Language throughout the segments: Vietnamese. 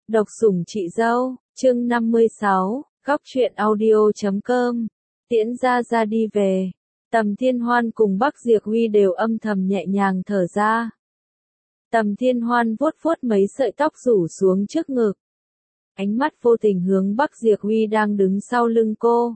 Độc sủng chị dâu, chương 56, góc truyện audio.com. Tiễn ra đi về. Tầm Thiên Hoan cùng Bắc Diệp Huy đều âm thầm nhẹ nhàng thở ra. Tầm Thiên Hoan vuốt vuốt mấy sợi tóc rủ xuống trước ngực. Ánh mắt vô tình hướng Bắc Diệp Huy đang đứng sau lưng cô.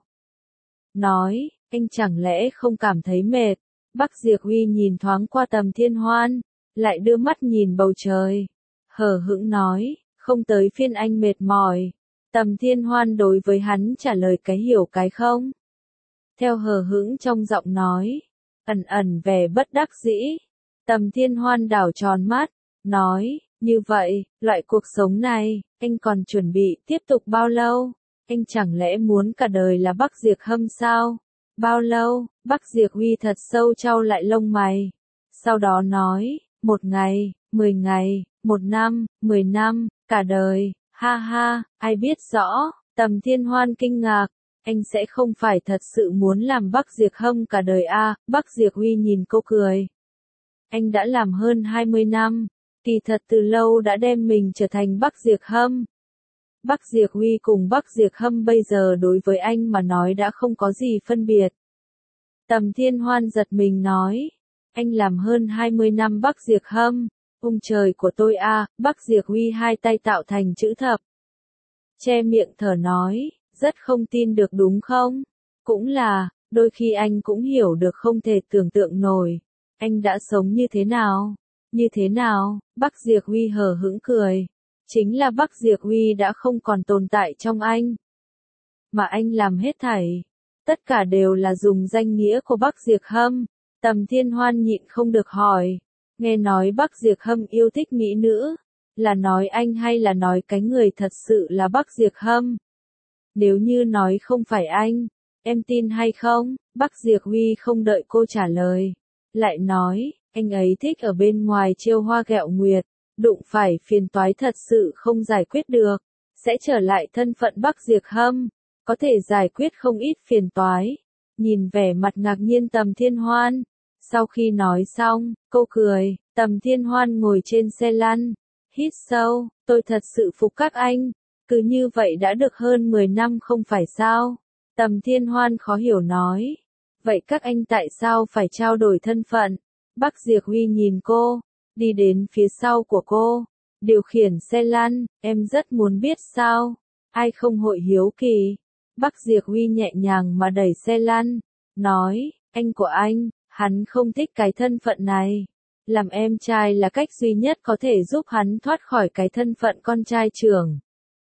Nói, anh chẳng lẽ không cảm thấy mệt? Bắc Diệp Huy nhìn thoáng qua Tầm Thiên Hoan, lại đưa mắt nhìn bầu trời. Hờ hững nói, không tới phiên anh mệt mỏi. Tầm Thiên Hoan đối với hắn trả lời cái hiểu cái không. Theo hờ hững trong giọng nói, ẩn ẩn vẻ bất đắc dĩ. Tầm Thiên Hoan đảo tròn mắt, nói, như vậy, loại cuộc sống này, anh còn chuẩn bị tiếp tục bao lâu? Anh chẳng lẽ muốn cả đời là Bắc Diệp Hâm sao? Bao lâu? Bắc Diệp Huy thật sâu chau lại lông mày. Sau đó nói, 1 ngày, 10 ngày, 1 năm, 10 năm, cả đời, ha ha, ai biết rõ. Tầm Thiên Hoan kinh ngạc, anh sẽ không phải thật sự muốn làm Bắc Diệp Hâm cả đời à? Bắc Diệp Huy nhìn cô cười. Anh đã làm hơn 20 năm, kỳ thật từ lâu đã đem mình trở thành Bắc Diệp Hâm. Bắc Diệp Huy cùng Bắc Diệp Hâm bây giờ đối với anh mà nói đã không có gì phân biệt. Tầm Thiên Hoan giật mình nói, anh làm hơn 20 năm Bắc Diệp Hâm, ung trời của tôi à? Bắc Diệp Huy hai tay tạo thành chữ thập. Che miệng thở nói, rất không tin được đúng không? Cũng là, đôi khi anh cũng hiểu được không thể tưởng tượng nổi. Anh đã sống như thế nào? Như thế nào? Bắc Diệp Huy hờ hững cười. Chính là Bắc Diệp Huy đã không còn tồn tại trong anh. Mà anh làm hết thảy. Tất cả đều là dùng danh nghĩa của Bắc Diệp Hâm. Tầm Thiên Hoan nhịn không được hỏi. Nghe nói Bắc Diệp Hâm yêu thích mỹ nữ. Là nói anh hay là nói cái người thật sự là Bắc Diệp Hâm? Nếu như nói không phải anh, em tin hay không? Bắc Diệp Huy không đợi cô trả lời. Lại nói, anh ấy thích ở bên ngoài trêu hoa ghẹo nguyệt. Đụng phải phiền toái thật sự không giải quyết được. Sẽ trở lại thân phận Bắc Diệp Hâm. Có thể giải quyết không ít phiền toái. Nhìn vẻ mặt ngạc nhiên Tầm Thiên Hoan. Sau khi nói xong, cô cười. Tầm Thiên Hoan ngồi trên xe lăn. Hít sâu, tôi thật sự phục các anh. Cứ như vậy đã được hơn 10 năm không phải sao? Tầm Thiên Hoan khó hiểu nói. Vậy các anh tại sao phải trao đổi thân phận? Bắc Diệp Huy nhìn cô, đi đến phía sau của cô, điều khiển xe lăn, em rất muốn biết sao? Ai không hội hiếu kỳ? Bắc Diệp Huy nhẹ nhàng mà đẩy xe lăn, nói, anh của anh, hắn không thích cái thân phận này. Làm em trai là cách duy nhất có thể giúp hắn thoát khỏi cái thân phận con trai trưởng.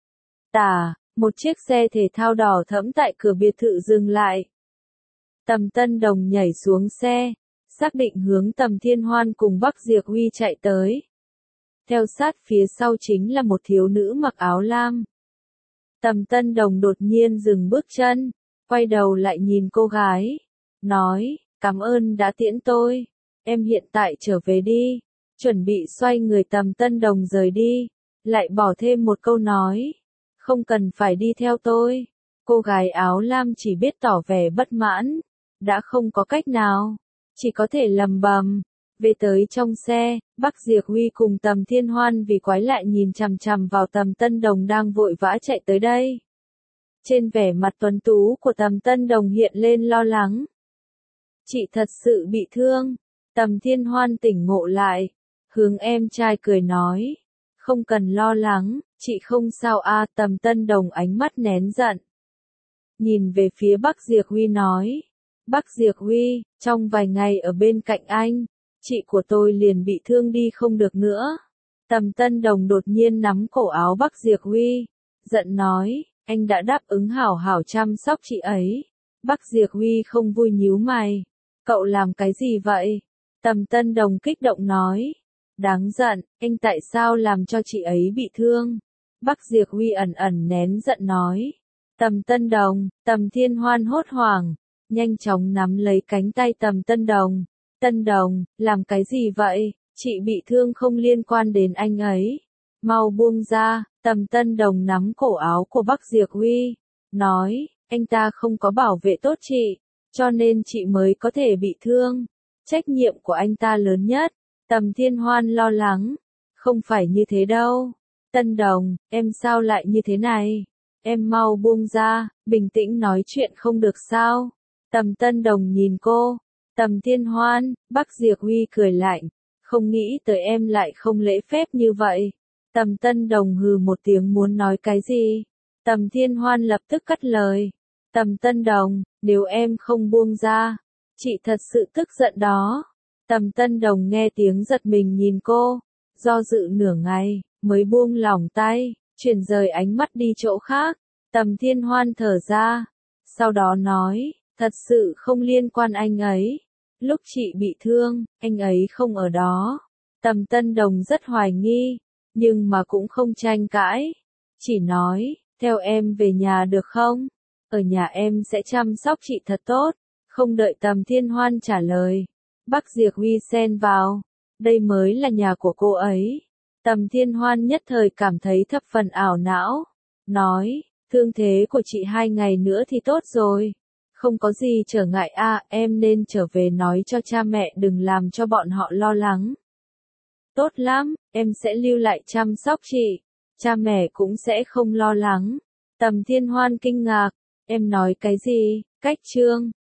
Một chiếc xe thể thao đỏ thẫm tại cửa biệt thự dừng lại. Tầm Tân Đồng nhảy xuống xe, xác định hướng Tầm Thiên Hoan cùng Bắc Diệp Huy chạy tới. Theo sát phía sau chính là một thiếu nữ mặc áo lam. Tầm Tân Đồng đột nhiên dừng bước chân, quay đầu lại nhìn cô gái, nói, cảm ơn đã tiễn tôi, em hiện tại trở về đi. Chuẩn bị xoay người Tầm Tân Đồng rời đi, lại bỏ thêm một câu nói, không cần phải đi theo tôi. Cô gái áo lam chỉ biết tỏ vẻ bất mãn, đã không có cách nào, chỉ có thể lầm bầm. Về tới trong xe, Bắc Diệp Huy cùng Tầm Thiên Hoan vì quái lại nhìn chằm chằm vào Tầm Tân Đồng đang vội vã chạy tới đây. Trên vẻ mặt tuấn tú của Tầm Tân Đồng hiện lên lo lắng. Chị thật sự bị thương. Tầm Thiên Hoan tỉnh ngộ lại, hướng em trai cười nói, không cần lo lắng, chị không sao à? Tầm Tân Đồng ánh mắt nén giận, nhìn về phía Bắc Diệp Huy nói, Bắc Diệp Huy, trong vài ngày ở bên cạnh anh, chị của tôi liền bị thương đi không được nữa. Tầm Tân Đồng đột nhiên nắm cổ áo Bắc Diệp Huy, giận nói, anh đã đáp ứng hảo hảo chăm sóc chị ấy. Bắc Diệp Huy không vui nhíu mày, cậu làm cái gì vậy? Tầm Tân Đồng kích động nói, đáng giận, anh tại sao làm cho chị ấy bị thương? Bắc Diệp Huy ẩn ẩn nén giận nói. Tầm Tân Đồng, Tầm Thiên Hoan hốt hoảng, nhanh chóng nắm lấy cánh tay Tầm Tân Đồng. Tân Đồng, làm cái gì vậy? Chị bị thương không liên quan đến anh ấy. Mau buông ra. Tầm Tân Đồng nắm cổ áo của Bắc Diệp Huy, nói, anh ta không có bảo vệ tốt chị, cho nên chị mới có thể bị thương. Trách nhiệm của anh ta lớn nhất. Tầm Thiên Hoan lo lắng, không phải như thế đâu. Tân Đồng, em sao lại như thế này? Em mau buông ra, bình tĩnh nói chuyện không được sao? Tầm Tân Đồng nhìn cô. Tầm Thiên Hoan, Bắc Diệp Huy cười lạnh. Không nghĩ tới em lại không lễ phép như vậy. Tầm Tân Đồng hừ một tiếng muốn nói cái gì. Tầm Thiên Hoan lập tức cắt lời. Tầm Tân Đồng, nếu em không buông ra, chị thật sự tức giận đó. Tầm Tân Đồng nghe tiếng giật mình nhìn cô, do dự nửa ngày, mới buông lỏng tay, chuyển rời ánh mắt đi chỗ khác. Tầm Thiên Hoan thở ra, sau đó nói, thật sự không liên quan anh ấy. Lúc chị bị thương, anh ấy không ở đó. Tầm Tân Đồng rất hoài nghi, nhưng mà cũng không tranh cãi. Chỉ nói, theo em về nhà được không? Ở nhà em sẽ chăm sóc chị thật tốt. Không đợi Tầm Thiên Hoan trả lời, Bắc Diệp Huy xen vào. Đây mới là nhà của cô ấy. Tầm Thiên Hoan nhất thời cảm thấy thập phần ảo não. Nói, thương thế của chị 2 ngày nữa thì tốt rồi. Không có gì trở ngại à, em nên trở về nói cho cha mẹ đừng làm cho bọn họ lo lắng. Tốt lắm, em sẽ lưu lại chăm sóc chị. Cha mẹ cũng sẽ không lo lắng. Tầm Thiên Hoan kinh ngạc. Em nói cái gì? Cách Trương.